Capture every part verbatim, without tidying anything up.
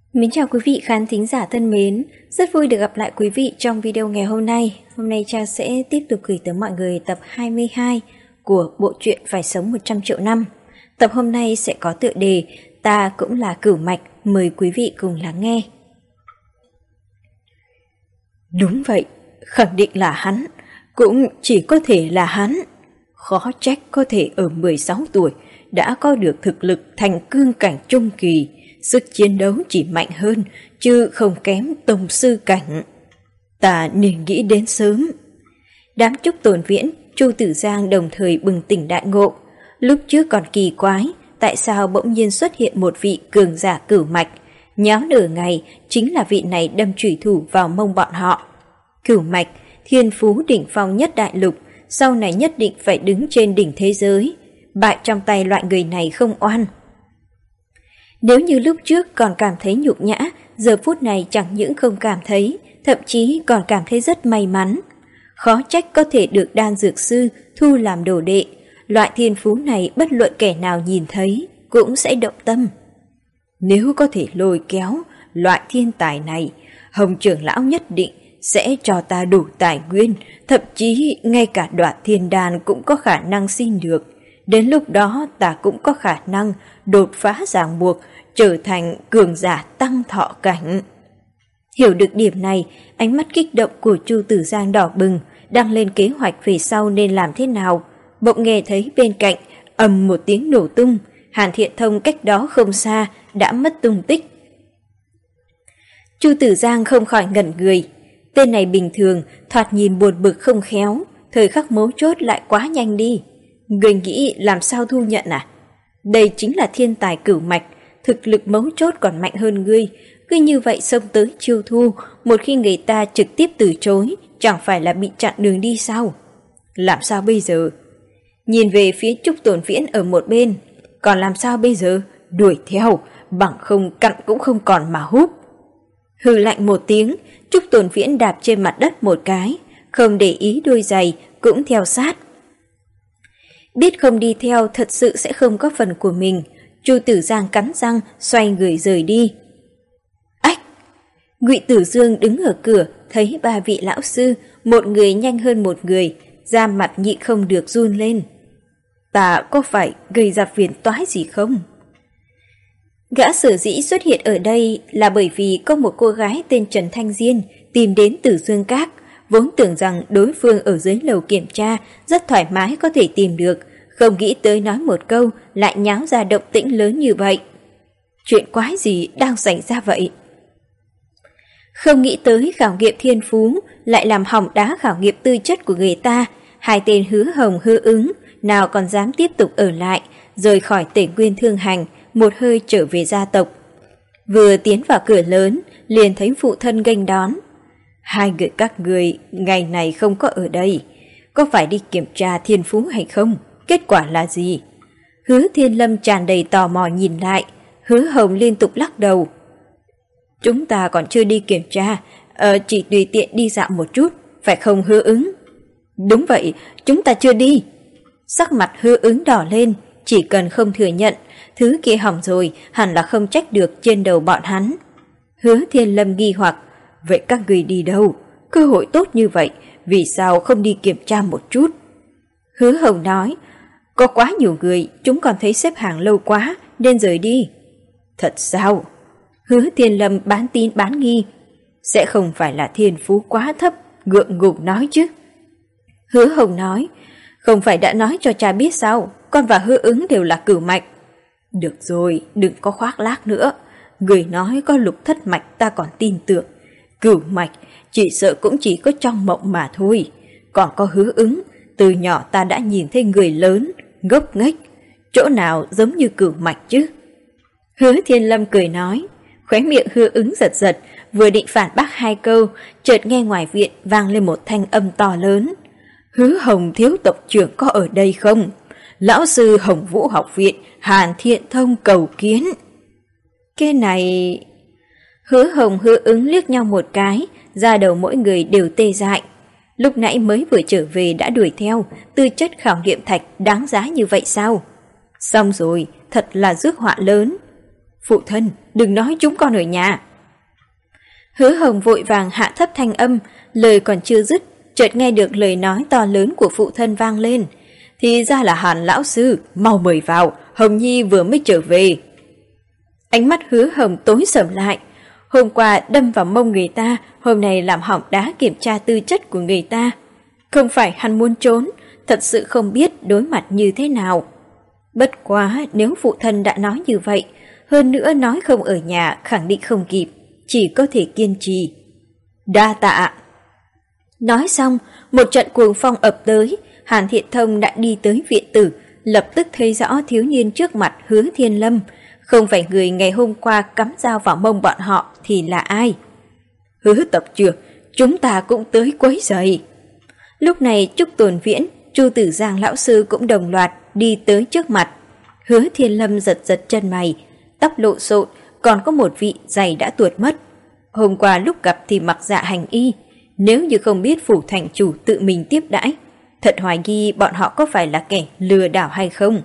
Mến chào quý vị khán thính giả thân mến, rất vui được gặp lại quý vị trong video ngày hôm nay. Hôm nay Cha sẽ tiếp tục gửi tới mọi người tập hai mươi hai của bộ truyện Phải Sống một trăm triệu năm. Tập hôm nay sẽ có tựa đề Ta Cũng Là Cửu Mạch, mời quý vị cùng lắng nghe. Đúng vậy, khẳng định là hắn, cũng chỉ có thể là hắn. Khó trách có thể ở mười sáu tuổi đã có được thực lực thành cương cảnh trung kỳ, sức chiến đấu chỉ mạnh hơn, chứ không kém tông sư cảnh. Ta nên nghĩ đến sớm. Đám Trúc Tồn Viễn, Chu Tử Giang đồng thời bừng tỉnh đại ngộ. Lúc trước còn kỳ quái, tại sao bỗng nhiên xuất hiện một vị cường giả cửu mạch, nháo nửa ngày chính là vị này đâm chủy thủ vào mông bọn họ. Cửu mạch, thiên phú đỉnh phong nhất đại lục, sau này nhất định phải đứng trên đỉnh thế giới. Bại trong tay loại người này không oan. Nếu như lúc trước còn cảm thấy nhục nhã, giờ phút này chẳng những không cảm thấy, thậm chí còn cảm thấy rất may mắn. Khó trách có thể được đan dược sư thu làm đồ đệ, loại thiên phú này bất luận kẻ nào nhìn thấy cũng sẽ động tâm. Nếu có thể lôi kéo loại thiên tài này, Hồng trưởng lão nhất định sẽ cho ta đủ tài nguyên, thậm chí ngay cả đoạt thiên đan cũng có khả năng xin được. Đến lúc đó ta cũng có khả năng đột phá ràng buộc, trở thành cường giả tăng thọ cảnh. Hiểu được điểm này, ánh mắt kích động của Chu Tử Giang đỏ bừng, đang lên kế hoạch về sau nên làm thế nào. Bỗng nghe thấy bên cạnh ầm một tiếng nổ tung, Hàn Thiện Thông cách đó không xa đã mất tung tích. Chu Tử Giang không khỏi ngẩn người. Tên này bình thường, thoạt nhìn buồn bực không khéo, thời khắc mấu chốt lại quá nhanh đi. Người nghĩ làm sao thu nhận à? Đây chính là thiên tài cửu mạch, thực lực mấu chốt còn mạnh hơn ngươi. Cứ như vậy xông tới chiêu thu, một khi người ta trực tiếp từ chối, chẳng phải là bị chặn đường đi sao? Làm sao bây giờ? Nhìn về phía Trúc Tồn Viễn ở một bên. Còn làm sao bây giờ? Đuổi theo, bằng không cặn cũng không còn mà húp. Hừ lạnh một tiếng, Trúc Tồn Viễn đạp trên mặt đất một cái, không để ý đôi giày, cũng theo sát. Biết không đi theo thật sự sẽ không có phần của mình, Chu Tử Giang cắn răng xoay người rời đi. Ách! Ngụy Tử Dương đứng ở cửa, thấy ba vị lão sư, một người nhanh hơn một người, da mặt nhịn không được run lên. Ta có phải gây ra phiền toái gì không? Gã sở dĩ xuất hiện ở đây là bởi vì có một cô gái tên Trần Thanh Diên tìm đến Tử Dương Các, vốn tưởng rằng đối phương ở dưới lầu kiểm tra rất thoải mái có thể tìm được, không nghĩ tới nói một câu lại nháo ra động tĩnh lớn như vậy. Chuyện quái gì đang xảy ra vậy? Không nghĩ tới khảo nghiệm thiên phú lại làm hỏng đá khảo nghiệm tư chất của người ta. Hai tên Hứa Hồng Hứa Ứng nào còn dám tiếp tục ở lại, rời khỏi Tể Nguyên Thương Hành, một hơi trở về gia tộc. Vừa tiến vào cửa lớn, liền thấy phụ thân nghênh đón. Hai người các người ngày này không có ở đây, có phải đi kiểm tra thiên phú hay không? Kết quả là gì? Hứa Thiên Lâm tràn đầy tò mò nhìn lại. Hứa Hồng liên tục lắc đầu. Chúng ta còn chưa đi kiểm tra, ờ, chỉ tùy tiện đi dạo một chút, phải không Hứa Ứng? Đúng vậy, chúng ta chưa đi. Sắc mặt Hứa Ứng đỏ lên, chỉ cần không thừa nhận, thứ kia hỏng rồi hẳn là không trách được trên đầu bọn hắn. Hứa Thiên Lâm nghi hoặc, vậy các người đi đâu? Cơ hội tốt như vậy, vì sao không đi kiểm tra một chút? Hứa Hồng nói, có quá nhiều người, chúng còn thấy xếp hàng lâu quá, nên rời đi. Thật sao? Hứa Thiên Lâm bán tín bán nghi. Sẽ không phải là thiên phú quá thấp, ngượng ngùng nói chứ? Hứa Hồng nói, không phải đã nói cho cha biết sao, con và Hứa Ứng đều là cửu mạch. Được rồi, đừng có khoác lác nữa. Người nói có lục thất mạch ta còn tin tưởng. Cửu mạch chỉ sợ cũng chỉ có trong mộng mà thôi. Còn có Hứa Ứng, từ nhỏ ta đã nhìn thấy người lớn, ngốc nghếch, chỗ nào giống như cửu mạch chứ? Hứa Thiên Lâm cười nói, khóe miệng Hứa Ứng giật giật, vừa định phản bác hai câu, chợt nghe ngoài viện vang lên một thanh âm to lớn. Hứa Hồng thiếu tộc trưởng có ở đây không? Lão sư Hồng Vũ học viện, Hàn Thiện Thông cầu kiến. Cái này... Hứa Hồng Hứa Ứng liếc nhau một cái, da đầu mỗi người đều tê dại. Lúc nãy mới vừa trở về đã đuổi theo, tư chất khảo nghiệm thạch đáng giá như vậy sao? Xong rồi, thật là rước họa lớn. Phụ thân, đừng nói chúng con ở nhà. Hứa Hồng vội vàng hạ thấp thanh âm, lời còn chưa dứt, chợt nghe được lời nói to lớn của phụ thân vang lên. Thì ra là Hàn lão sư, mau mời vào, Hồng Nhi vừa mới trở về. Ánh mắt Hứa Hồng tối sầm lại. Hôm qua đâm vào mông người ta, hôm nay làm hỏng đá kiểm tra tư chất của người ta. Không phải hắn muốn trốn, thật sự không biết đối mặt như thế nào. Bất quá nếu phụ thân đã nói như vậy, hơn nữa nói không ở nhà khẳng định không kịp, chỉ có thể kiên trì. Đa tạ. Nói xong, một trận cuồng phong ập tới, Hàn Thiện Thông đã đi tới viện tử, lập tức thấy rõ thiếu niên trước mặt Hứa Thiên Lâm, không phải người ngày hôm qua cắm dao vào mông bọn họ thì là ai? Hứa tập trưởng, chúng ta cũng tới quấy rầy. Lúc này Trúc Tồn Viễn, Chu Tử Giang lão sư cũng đồng loạt đi tới trước mặt. Hứa Thiên Lâm giật giật chân mày, tóc lộ xộn, còn có một vị giày đã tuột mất. Hôm qua lúc gặp thì mặc dạ hành y, nếu như không biết phủ thành chủ tự mình tiếp đãi, thật hoài nghi bọn họ có phải là kẻ lừa đảo hay không.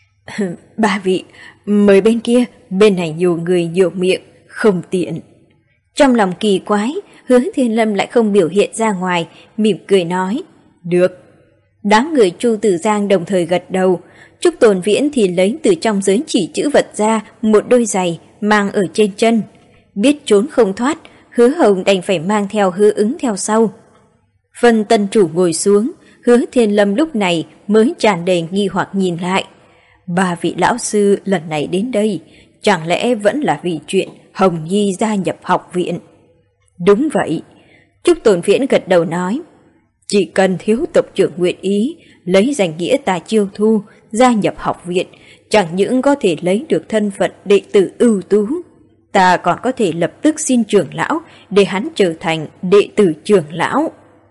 Ba vị, mời bên kia, bên này nhiều người nhiều miệng, không tiện. Trong lòng kỳ quái, Hứa Thiên Lâm lại không biểu hiện ra ngoài, mỉm cười nói, được. Đám người Chu Tử Giang đồng thời gật đầu, Trúc Tồn Viễn thì lấy từ trong giới chỉ chữ vật ra một đôi giày mang ở trên chân. Biết trốn không thoát, Hứa Hồng đành phải mang theo Hứa Ứng theo sau. Vân tân chủ ngồi xuống, Hứa Thiên Lâm lúc này mới tràn đầy nghi hoặc nhìn lại. Ba vị lão sư lần này đến đây, chẳng lẽ vẫn là vì chuyện Hồng Nhi gia nhập học viện? Đúng vậy. Trúc Tồn Viễn gật đầu nói. Chỉ cần thiếu tộc trưởng nguyện ý, lấy danh nghĩa ta chiêu thu, gia nhập học viện, chẳng những có thể lấy được thân phận đệ tử ưu tú, ta còn có thể lập tức xin trưởng lão để hắn trở thành đệ tử trưởng lão.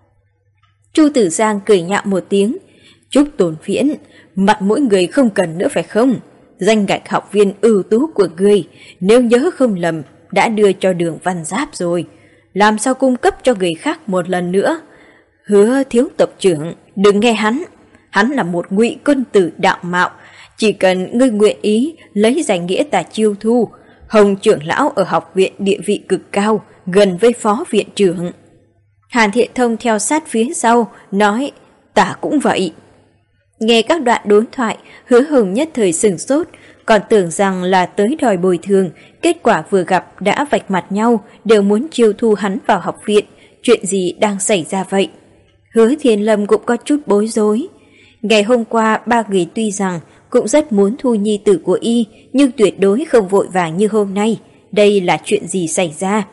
Chu Tử Giang cười nhạo một tiếng. Trúc Tồn Viễn, mặt mỗi người không cần nữa phải không? Danh ngạch học viên ưu tú của người, nếu nhớ không lầm, đã đưa cho Đường Văn Giáp rồi. Làm sao cung cấp cho người khác một lần nữa? Hứa thiếu tộc trưởng, đừng nghe hắn. Hắn là một ngụy quân tử đạo mạo. Chỉ cần ngươi nguyện ý lấy danh nghĩa ta chiêu thu, Hồng trưởng lão ở học viện địa vị cực cao, gần với phó viện trưởng. Hàn Thiện Thông theo sát phía sau, nói, ta cũng vậy. Nghe các đoạn đối thoại, Hứa Hồng nhất thời sửng sốt, còn tưởng rằng là tới đòi bồi thường, kết quả vừa gặp đã vạch mặt nhau, đều muốn chiêu thu hắn vào học viện. Chuyện gì đang xảy ra vậy? Hứa Thiên Lâm cũng có chút bối rối. Ngày hôm qua ba người tuy rằng cũng rất muốn thu nhi tử của y, nhưng tuyệt đối không vội vàng như hôm nay. Đây là chuyện gì xảy ra?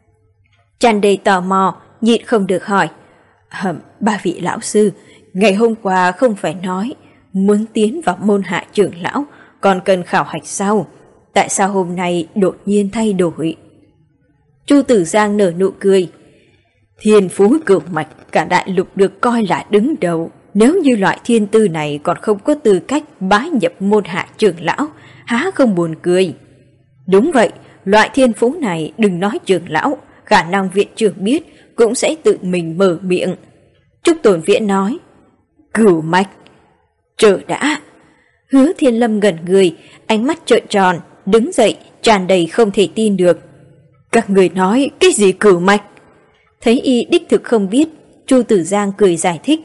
Tràn đầy tò mò, nhịn không được hỏi. Hầm, ba vị lão sư, ngày hôm qua không phải nói muốn tiến vào môn hạ trưởng lão, còn cần khảo hạch sao? Tại sao hôm nay đột nhiên thay đổi? Chu Tử Giang nở nụ cười. Thiên phú cửu mạch, cả đại lục được coi là đứng đầu. Nếu như loại thiên tư này còn không có tư cách bái nhập môn hạ trưởng lão, há không buồn cười. Đúng vậy, loại thiên phú này đừng nói trưởng lão, khả năng viện trưởng biết cũng sẽ tự mình mở miệng. Trúc Tồn Viễn nói. Cửu mạch. Chờ đã. Hứa Thiên Lâm ngẩn người, ánh mắt trợn tròn, đứng dậy, tràn đầy không thể tin được. Các người nói cái gì cửu mạch? Thấy y đích thực không biết, Chu Tử Giang cười giải thích.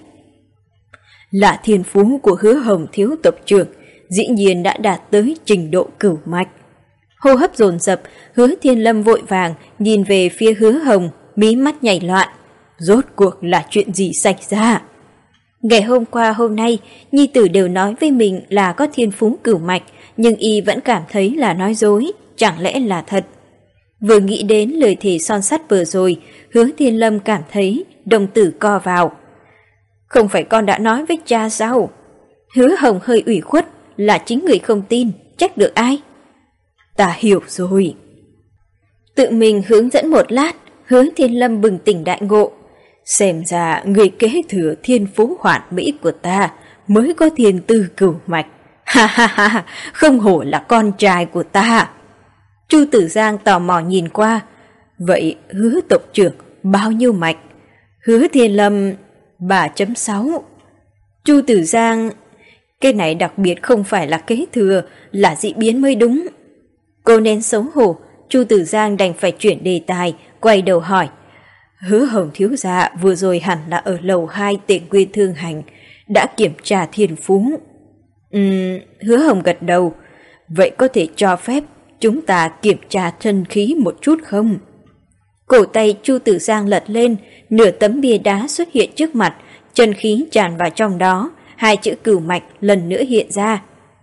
Là thiên phú của Hứa Hồng thiếu tộc trưởng, dĩ nhiên đã đạt tới trình độ cửu mạch. Hô hấp dồn dập, Hứa Thiên Lâm vội vàng nhìn về phía Hứa Hồng, mí mắt nhảy loạn. Rốt cuộc là chuyện gì xảy ra? Ngày hôm qua hôm nay, nhi tử đều nói với mình là có thiên phú cửu mạch, nhưng y vẫn cảm thấy là nói dối, chẳng lẽ là thật. Vừa nghĩ đến lời thề son sắt vừa rồi, Hứa Thiên Lâm cảm thấy đồng tử co vào. Không phải con đã nói với cha sao? Hứa Hồng hơi ủy khuất, là chính người không tin, trách được ai? Ta hiểu rồi. Tự mình hướng dẫn một lát, Hứa Thiên Lâm bừng tỉnh đại ngộ. Xem ra người kế thừa thiên phú hoàn mỹ của ta mới có thiên tư cửu mạch. Ha ha ha, không hổ là con trai của ta. Chu Tử Giang tò mò nhìn qua. Vậy Hứa tộc trưởng bao nhiêu mạch? Hứa Thiên Lâm ba chấm sáu. Chu Tử Giang, cái này đặc biệt không phải là kế thừa, là dị biến mới đúng. Cô nén xấu hổ, Chu Tử Giang đành phải chuyển đề tài, quay đầu hỏi. Hứa Hồng thiếu gia vừa rồi hẳn là ở lầu hai Tề Nguyên Thương Hành, đã kiểm tra thiên phú. Ừm, Hứa Hồng gật đầu. Vậy có thể cho phép chúng ta kiểm tra chân khí một chút không? Cổ tay Chu Tử Giang lật lên, nửa tấm bia đá xuất hiện trước mặt, chân khí tràn vào trong đó, hai chữ Cửu Mạch lần nữa hiện ra.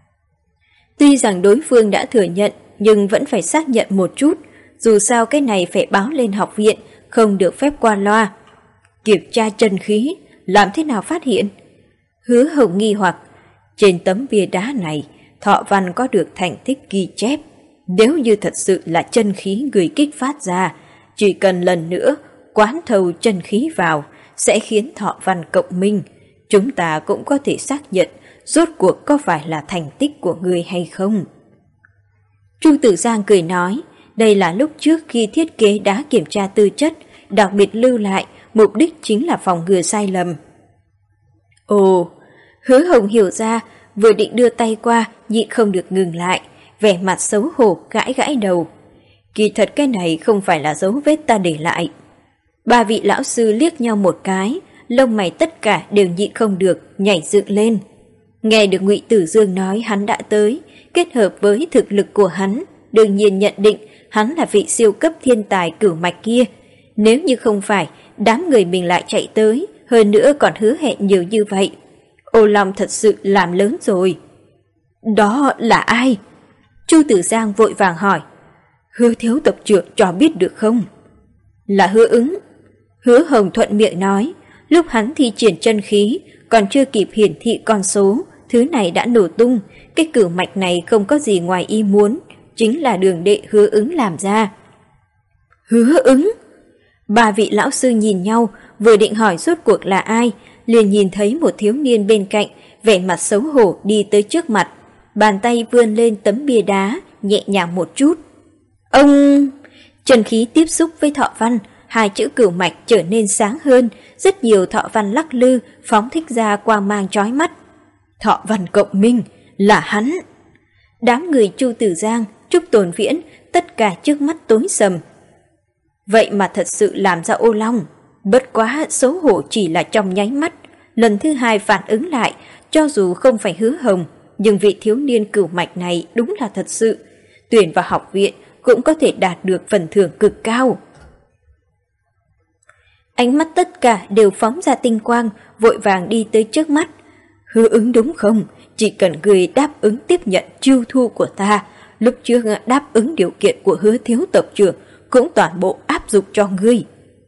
Tuy rằng đối phương đã thừa nhận, nhưng vẫn phải xác nhận một chút, dù sao cái này phải báo lên học viện, không được phép qua loa. Kiểm tra chân khí, làm thế nào phát hiện? Hứa Hồng nghi hoặc, trên tấm bia đá này, Thọ Văn có được thành tích ghi chép. Nếu như thật sự là chân khí người kích phát ra, chỉ cần lần nữa quán thâu chân khí vào, sẽ khiến Thọ Văn cộng minh. Chúng ta cũng có thể xác nhận rốt cuộc có phải là thành tích của người hay không. Chu Tử Giang cười nói, đây là lúc trước khi thiết kế đá kiểm tra tư chất, đặc biệt lưu lại, mục đích chính là phòng ngừa sai lầm. Ồ, Hứa Hồng hiểu ra, vừa định đưa tay qua, nhịn không được ngừng lại, vẻ mặt xấu hổ gãi gãi đầu. Kỳ thật cái này không phải là dấu vết ta để lại. Ba vị lão sư liếc nhau một cái, lông mày tất cả đều nhịn không được, nhảy dựng lên. Nghe được Ngụy Tử Dương nói hắn đã tới, kết hợp với thực lực của hắn, đương nhiên nhận định hắn là vị siêu cấp thiên tài Cửu Mạch kia. Nếu như không phải, đám người mình lại chạy tới, hơn nữa còn hứa hẹn nhiều như vậy. Ô Long thật sự làm lớn rồi. Đó là ai? Chu Tử Giang vội vàng hỏi. Hứa thiếu tộc trưởng cho biết được không? Là Hứa Ứng. Hứa Hồng thuận miệng nói, lúc hắn thi triển chân khí, còn chưa kịp hiển thị con số, thứ này đã nổ tung. Cái Cửu Mạch này không có gì ngoài ý muốn, chính là Đường đệ Hứa Ứng làm ra. Hứa Ứng? Ba vị lão sư nhìn nhau, vừa định hỏi rốt cuộc là ai, liền nhìn thấy một thiếu niên bên cạnh, vẻ mặt xấu hổ đi tới trước mặt, bàn tay vươn lên tấm bia đá, nhẹ nhàng một chút. Ông... Chân khí tiếp xúc với Thọ Văn, hai chữ Cửu Mạch trở nên sáng hơn, rất nhiều Thọ Văn lắc lư, phóng thích ra quang mang chói mắt. Thọ Văn cộng minh, là hắn. Đám người Chu Tử Giang, Trúc Tồn Viễn, tất cả trước mắt tối sầm. Vậy mà thật sự làm ra ô long. Bất quá xấu hổ chỉ là trong nháy mắt, lần thứ hai phản ứng lại, cho dù không phải Hứa Hồng, nhưng vị thiếu niên Cửu Mạch này đúng là thật sự. Tuyển vào học viện cũng có thể đạt được phần thưởng cực cao. Ánh mắt tất cả đều phóng ra tinh quang, vội vàng đi tới trước mắt. Hứa Ứng đúng không? Chỉ cần người đáp ứng tiếp nhận chiêu thu của ta, lúc trước đáp ứng điều kiện của Hứa thiếu tộc trưởng cũng toàn bộ áp dụng cho ngươi.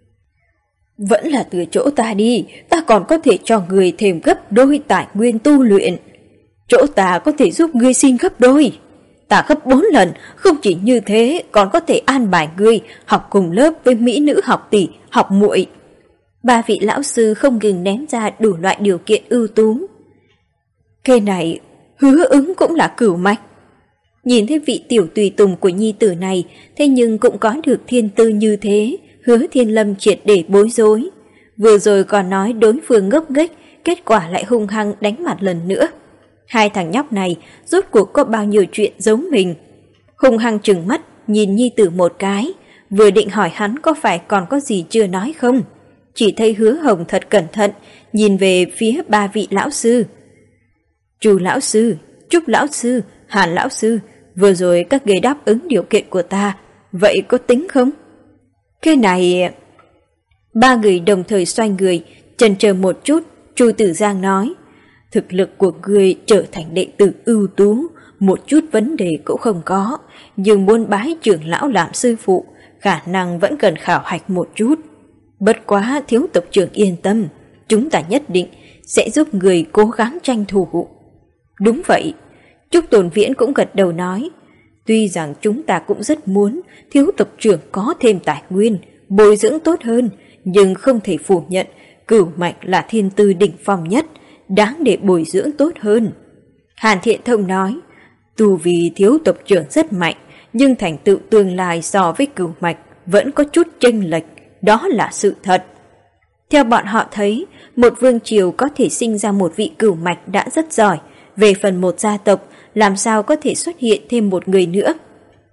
Vẫn là từ chỗ ta đi, ta còn có thể cho người thêm gấp đôi tài nguyên tu luyện. Chỗ ta có thể giúp ngươi xin gấp đôi. Ta gấp bốn lần, không chỉ như thế còn có thể an bài ngươi học cùng lớp với mỹ nữ học tỷ, học muội. Ba vị lão sư không ngừng ném ra đủ loại điều kiện ưu tú. Cái này, Hứa Ứng cũng là Cửu Mạch. Nhìn thấy vị tiểu tùy tùng của nhi tử này, thế nhưng cũng có được thiên tư như thế, Hứa Thiên Lâm triệt để bối rối. Vừa rồi còn nói đối phương ngốc nghếch, kết quả lại hung hăng đánh mặt lần nữa. Hai thằng nhóc này rốt cuộc có bao nhiêu chuyện giấu mình. Hung hăng trừng mắt nhìn nhi tử một cái, vừa định hỏi hắn có phải còn có gì chưa nói không. Chỉ thấy Hứa Hồng thật cẩn thận, nhìn về phía ba vị lão sư. Chu lão sư, Trúc lão sư, Hàn lão sư, vừa rồi các người đáp ứng điều kiện của ta, vậy có tính không? Cái này... Ba người đồng thời xoay người, chần chờ một chút, Chu Tử Giang nói, thực lực của người trở thành đệ tử ưu tú, một chút vấn đề cũng không có, nhưng muốn bái trưởng lão làm sư phụ, khả năng vẫn cần khảo hạch một chút. Bất quá thiếu tộc trưởng yên tâm, chúng ta nhất định sẽ giúp người cố gắng tranh thủ. Đúng vậy, Trúc Tồn Viễn cũng gật đầu nói, tuy rằng chúng ta cũng rất muốn thiếu tộc trưởng có thêm tài nguyên, bồi dưỡng tốt hơn, nhưng không thể phủ nhận Cửu Mạch là thiên tư đỉnh phong nhất, đáng để bồi dưỡng tốt hơn. Hàn Thiện Thông nói, tu vì thiếu tộc trưởng rất mạnh, nhưng thành tựu tương lai so với Cửu Mạch vẫn có chút chênh lệch, đó là sự thật. Theo bọn họ thấy, một vương triều có thể sinh ra một vị Cửu Mạch đã rất giỏi, về phần một gia tộc, làm sao có thể xuất hiện thêm một người nữa.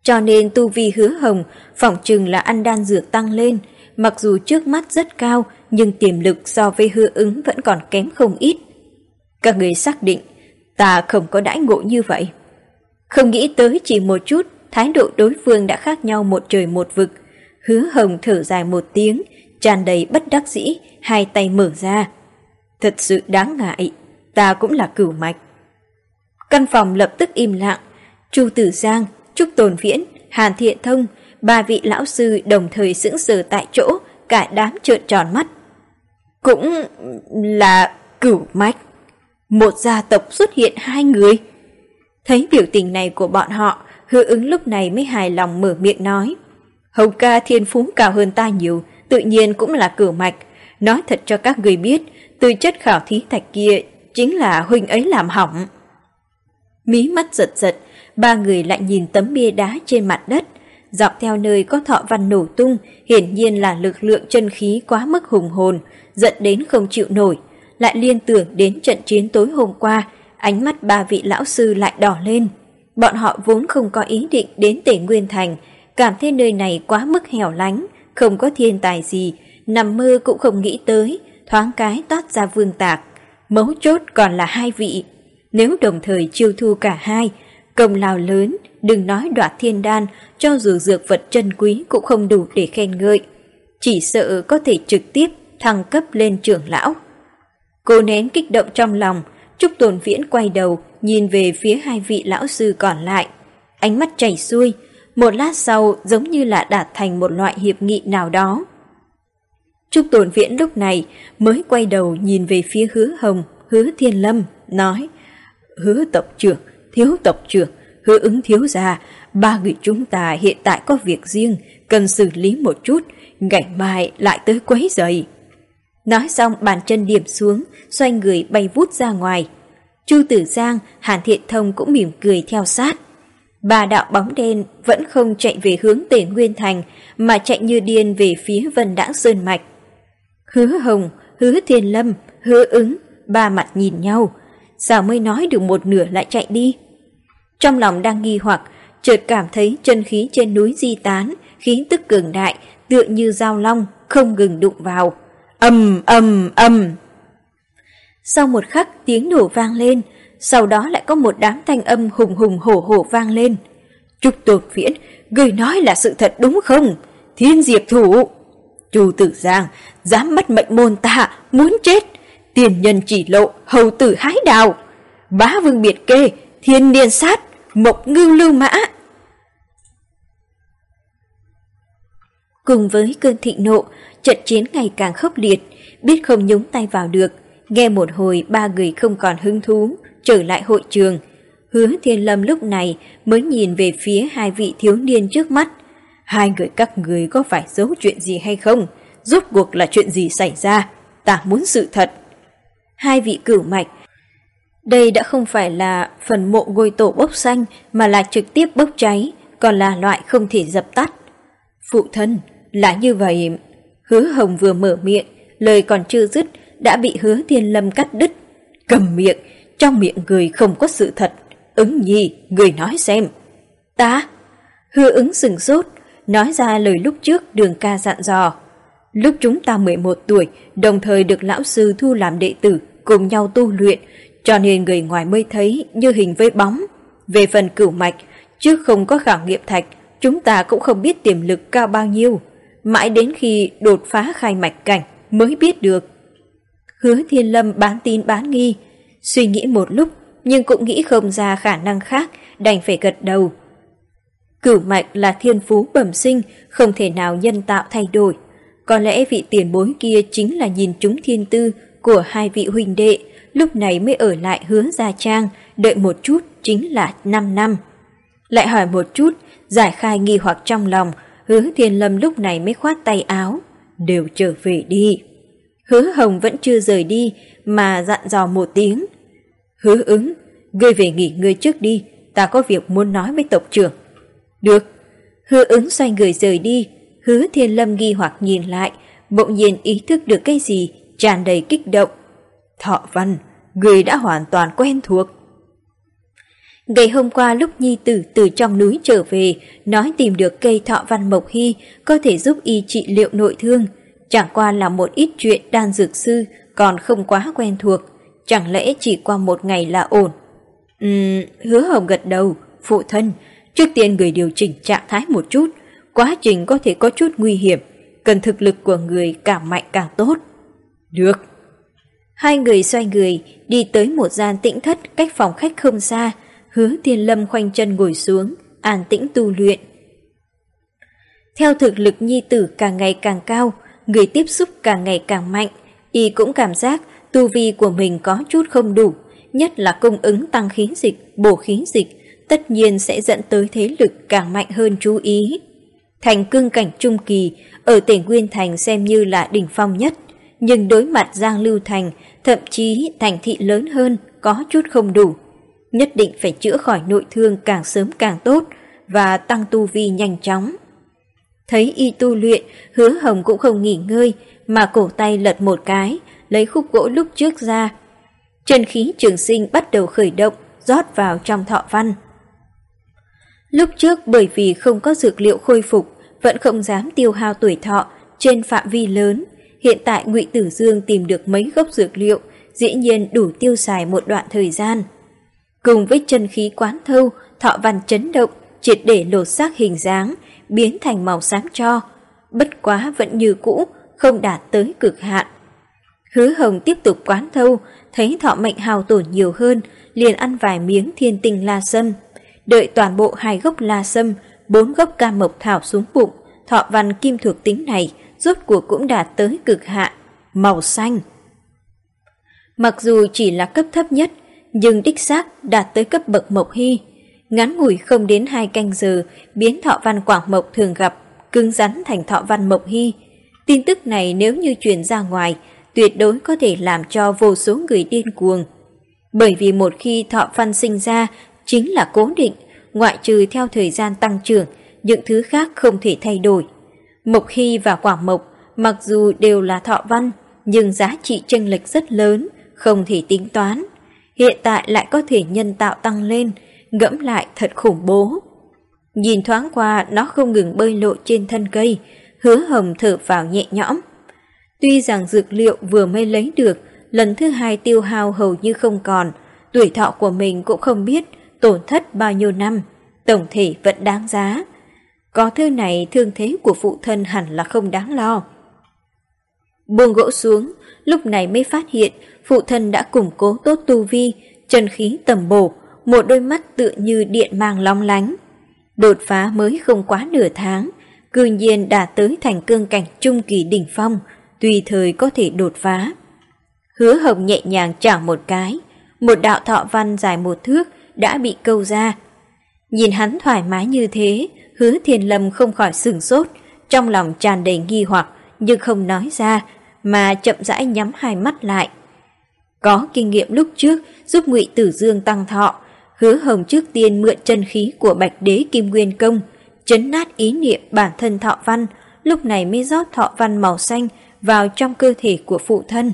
Cho nên tu vi Hứa Hồng phỏng chừng là ăn đan dược tăng lên, mặc dù trước mắt rất cao nhưng tiềm lực so với Hứa Ứng vẫn còn kém không ít. Các người xác định ta không có đãi ngộ như vậy. Không nghĩ tới chỉ một chút, thái độ đối phương đã khác nhau một trời một vực. Hứa Hồng thở dài một tiếng, tràn đầy bất đắc dĩ, hai tay mở ra. Thật sự đáng ngại, ta cũng là cửu mạch. Căn phòng lập tức im lặng. Chu Tử Giang, Trúc Tồn Viễn, Hàn Thiện Thông, ba vị lão sư đồng thời sững sờ tại chỗ, cả đám trợn tròn mắt. Cũng là cửu mạch. Một gia tộc xuất hiện hai người. Thấy biểu tình này của bọn họ, Hứa Ứng lúc này mới hài lòng mở miệng nói. Hồng ca thiên phú cao hơn ta nhiều, tự nhiên cũng là cửu mạch. Nói thật cho các người biết, tư chất khảo thí thạch kia chính là huynh ấy làm hỏng. Mí mắt giật giật, ba người lại nhìn tấm bia đá trên mặt đất. Dọc theo nơi có thọ văn nổ tung, hiển nhiên là lực lượng chân khí quá mức hùng hồn, giận đến không chịu nổi. Lại liên tưởng đến trận chiến tối hôm qua, ánh mắt ba vị lão sư lại đỏ lên. Bọn họ vốn không có ý định đến Tề Nguyên Thành, cảm thấy nơi này quá mức hẻo lánh, không có thiên tài gì, nằm mơ cũng không nghĩ tới, thoáng cái toát ra Vương Tạc. Mấu chốt còn là hai vị. Nếu đồng thời chiêu thu cả hai, công lao lớn, đừng nói đoạt thiên đan, cho dù dược vật chân quý cũng không đủ để khen ngợi. Chỉ sợ có thể trực tiếp thăng cấp lên trưởng lão. Cô nén kích động trong lòng, Trúc Tồn Viễn quay đầu, nhìn về phía hai vị lão sư còn lại. Ánh mắt chảy xuôi, một lát sau giống như là đạt thành một loại hiệp nghị nào đó. Trúc Tồn Viễn lúc này mới quay đầu nhìn về phía Hứa Hồng, Hứa Thiên Lâm, nói: Hứa tộc trưởng, Thiếu tộc trưởng, Hứa Ứng thiếu gia, ba người chúng ta hiện tại có việc riêng, cần xử lý một chút, ngày mai lại tới quấy rầy. Nói xong bàn chân điểm xuống, xoay người bay vút ra ngoài. Chu Tử Giang, Hàn Thiện Thông cũng mỉm cười theo sát. Ba đạo bóng đen vẫn không chạy về hướng Tề Nguyên Thành, mà chạy như điên về phía Vân Đãng Sơn Mạch. Hứa Hồng, Hứa Thiên Lâm, Hứa Ứng, ba mặt nhìn nhau. Sao mới nói được một nửa lại chạy đi? Trong lòng đang nghi hoặc, chợt cảm thấy chân khí trên núi di tán, khí tức cường đại, tựa như dao long, không ngừng đụng vào. Ầm ầm ầm. Sau một khắc tiếng nổ vang lên, sau đó lại có một đám thanh âm hùng hùng hổ hổ vang lên. Trúc Tồn Viễn, người nói là sự thật đúng không? Thiên diệp thủ. Chu Tử Giang, dám mất mệnh môn ta, muốn chết. Tiền nhân chỉ lộ, hầu tử hái đào. Bá vương biệt kê, thiên niên sát, mộc ngưu lưu mã. Cùng với cơn thịnh nộ, trận chiến ngày càng khốc liệt, biết không nhúng tay vào được. Nghe một hồi ba người không còn hứng thú, trở lại hội trường. Hứa Thiên Lâm lúc này mới nhìn về phía hai vị thiếu niên trước mắt. Hai người các người có phải giấu chuyện gì hay không? Rốt cuộc là chuyện gì xảy ra? Ta muốn sự thật. Hai vị cửu mạch. Đây đã không phải là phần mộ ngôi tổ bốc xanh, mà là trực tiếp bốc cháy, còn là loại không thể dập tắt. Phụ thân, là như vậy. Hứa Hồng vừa mở miệng, lời còn chưa dứt, đã bị Hứa Thiên Lâm cắt đứt. Cầm miệng, trong miệng người không có sự thật. Ứng Nhi, người nói xem. Ta? Hứa Ứng sừng sốt, nói ra lời lúc trước Đường ca dặn dò. Lúc chúng ta mười một tuổi, đồng thời được lão sư thu làm đệ tử, cùng nhau tu luyện, cho nên người ngoài mới thấy như hình với bóng. Về phần cửu mạch, trước không có khảo nghiệm thạch, chúng ta cũng không biết tiềm lực cao bao nhiêu. Mãi đến khi đột phá khai mạch cảnh mới biết được. Hứa Thiên Lâm bán tín bán nghi, suy nghĩ một lúc nhưng cũng nghĩ không ra khả năng khác, đành phải gật đầu. Cửu mạch là thiên phú bẩm sinh, không thể nào nhân tạo thay đổi. Có lẽ vị tiền bối kia chính là nhìn trúng thiên tư của hai vị huynh đệ, lúc này mới ở lại Hứa Gia Trang, đợi một chút chính là năm năm. Lại hỏi một chút, giải khai nghi hoặc trong lòng, Hứa Thiên Lâm lúc này mới khoát tay áo. Đều trở về đi. Hứa Hồng vẫn chưa rời đi, mà dặn dò một tiếng. Hứa Ứng, ngươi về nghỉ ngơi trước đi, ta có việc muốn nói với tộc trưởng. Được. Hứa Ứng xoay người rời đi. Hứa Thiên Lâm nghi hoặc nhìn lại, bỗng nhiên ý thức được cái gì, tràn đầy kích động. Thọ Văn, người đã hoàn toàn quen thuộc. Ngày hôm qua lúc nhi tử từ trong núi trở về, nói tìm được cây thọ văn mộc hy có thể giúp y trị liệu nội thương. Chẳng qua là một ít chuyện đan dược sư còn không quá quen thuộc, chẳng lẽ chỉ qua một ngày là ổn? Ừm, Hứa Hồng gật đầu, phụ thân, trước tiên người điều chỉnh trạng thái một chút, quá trình có thể có chút nguy hiểm, cần thực lực của người càng mạnh càng tốt. Được. Hai người xoay người, đi tới một gian tĩnh thất cách phòng khách không xa, Hứa Thiên Lâm khoanh chân ngồi xuống, an tĩnh tu luyện. Theo thực lực nhi tử càng ngày càng cao, người tiếp xúc càng ngày càng mạnh, y cũng cảm giác tu vi của mình có chút không đủ, nhất là cung ứng tăng khí dịch, bổ khí dịch, tất nhiên sẽ dẫn tới thế lực càng mạnh hơn chú ý. Thành cương cảnh trung kỳ, ở tỉnh Nguyên Thành xem như là đỉnh phong nhất, nhưng đối mặt Giang Lưu Thành, thậm chí thành thị lớn hơn, có chút không đủ. Nhất định phải chữa khỏi nội thương càng sớm càng tốt và tăng tu vi nhanh chóng. Thấy y tu luyện, Hứa Hồng cũng không nghỉ ngơi, mà cổ tay lật một cái, lấy khúc gỗ lúc trước ra. Chân khí trường sinh bắt đầu khởi động, rót vào trong thọ văn. Lúc trước bởi vì không có dược liệu khôi phục, vẫn không dám tiêu hao tuổi thọ trên phạm vi lớn. Hiện tại Ngụy Tử Dương tìm được mấy gốc dược liệu, dĩ nhiên đủ tiêu xài một đoạn thời gian. Cùng với chân khí quán thâu, thọ văn chấn động, triệt để lột xác hình dáng, biến thành màu xám cho. Bất quá vẫn như cũ, không đạt tới cực hạn. Hứa Hồng tiếp tục quán thâu, thấy thọ mệnh hao tổn nhiều hơn, liền ăn vài miếng thiên tinh la sâm. Đợi toàn bộ hai gốc la sâm, bốn gốc cam mộc thảo xuống bụng, thọ văn kim thuộc tính này rốt cuộc cũng đạt tới cực hạn, màu xanh. Mặc dù chỉ là cấp thấp nhất, nhưng đích xác đạt tới cấp bậc mộc hy. Ngắn ngủi không đến hai canh giờ, biến thọ văn quảng mộc thường gặp, cứng rắn thành thọ văn mộc hy. Tin tức này nếu như truyền ra ngoài, tuyệt đối có thể làm cho vô số người điên cuồng. Bởi vì một khi thọ văn sinh ra, chính là cố định, ngoại trừ theo thời gian tăng trưởng, những thứ khác không thể thay đổi. Mộc hy và quảng mộc, mặc dù đều là thọ văn, nhưng giá trị chênh lệch rất lớn, không thể tính toán. Hiện tại lại có thể nhân tạo tăng lên, ngẫm lại thật khủng bố. Nhìn thoáng qua nó không ngừng bơi lội trên thân cây, Hứa Hồng thở vào nhẹ nhõm. Tuy rằng dược liệu vừa mới lấy được, lần thứ hai tiêu hao hầu như không còn, tuổi thọ của mình cũng không biết tổn thất bao nhiêu năm, tổng thể vẫn đáng giá. Có thứ này thương thế của phụ thân hẳn là không đáng lo. Buông gỗ xuống, lúc này mới phát hiện phụ thân đã củng cố tốt tu vi, chân khí tầm bổ, một đôi mắt tựa như điện mang long lánh. Đột phá mới không quá nửa tháng, cư nhiên đã tới thành cương cảnh trung kỳ đỉnh phong, tùy thời có thể đột phá. Hứa Hồng nhẹ nhàng chảo một cái, một đạo thọ văn dài một thước đã bị câu ra. Nhìn hắn thoải mái như thế, Hứa Thiên Lâm không khỏi sửng sốt, trong lòng tràn đầy nghi hoặc nhưng không nói ra, mà chậm rãi nhắm hai mắt lại. Có kinh nghiệm lúc trước giúp Ngụy Tử Dương tăng thọ, Hứa Hồng trước tiên mượn chân khí của Bạch Đế Kim Nguyên Công, chấn nát ý niệm bản thân thọ văn, lúc này mới rót thọ văn màu xanh vào trong cơ thể của phụ thân.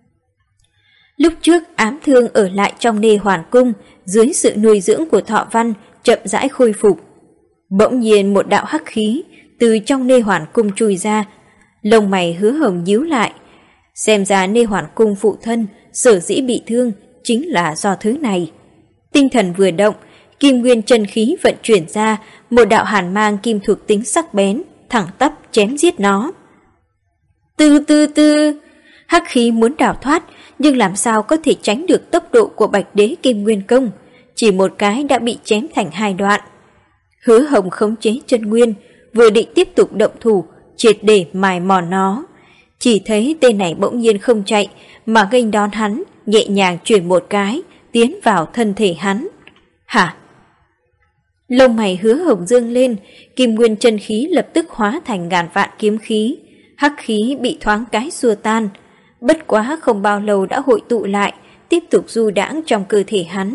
Lúc trước ám thương ở lại trong Nê Hoàn Cung, dưới sự nuôi dưỡng của thọ văn chậm rãi khôi phục. Bỗng nhiên một đạo hắc khí từ trong Nê Hoàn Cung chui ra, lông mày Hứa Hồng nhíu lại. Xem ra Nê Hoàn Cung phụ thân sở dĩ bị thương chính là do thứ này. Tinh thần vừa động, kim nguyên chân khí vận chuyển ra, một đạo hàn mang kim thuộc tính sắc bén, thẳng tắp chém giết nó. Từ từ từ, hắc khí muốn đào thoát, nhưng làm sao có thể tránh được tốc độ của Bạch Đế Kim Nguyên Công, chỉ một cái đã bị chém thành hai đoạn. Hứa Hồng khống chế chân nguyên, vừa định tiếp tục động thủ, triệt để mài mòn nó. Chỉ thấy tên này bỗng nhiên không chạy, mà nghênh đón hắn, nhẹ nhàng chuyển một cái, tiến vào thân thể hắn. Hả? Lông mày Hứa Hồng dương lên, kim nguyên chân khí lập tức hóa thành ngàn vạn kiếm khí, hắc khí bị thoáng cái xua tan. Bất quá không bao lâu đã hội tụ lại, tiếp tục du đãng trong cơ thể hắn.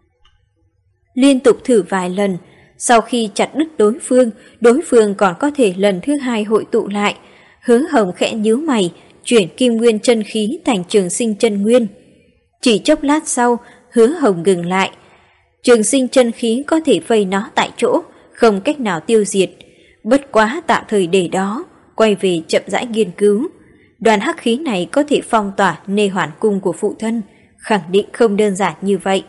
Liên tục thử vài lần, sau khi chặt đứt đối phương, đối phương còn có thể lần thứ hai hội tụ lại. Hứa Hồng khẽ nhíu mày, chuyển kim nguyên chân khí thành trường sinh chân nguyên. Chỉ chốc lát sau, Hứa Hồng ngừng lại. Trường sinh chân khí có thể vây nó tại chỗ, không cách nào tiêu diệt, bất quá tạm thời để đó, quay về chậm rãi nghiên cứu. Đoàn hắc khí này có thể phong tỏa nê hoàn cung của phụ thân, khẳng định không đơn giản như vậy.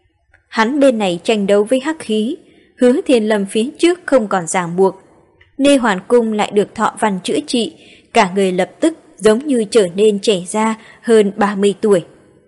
Hắn bên này tranh đấu với hắc khí, Hứa Thiên Lâm phía trước không còn ràng buộc. Nê hoàn cung lại được thọ văn chữa trị, cả người lập tức giống như trở nên trẻ ra hơn ba mươi tuổi.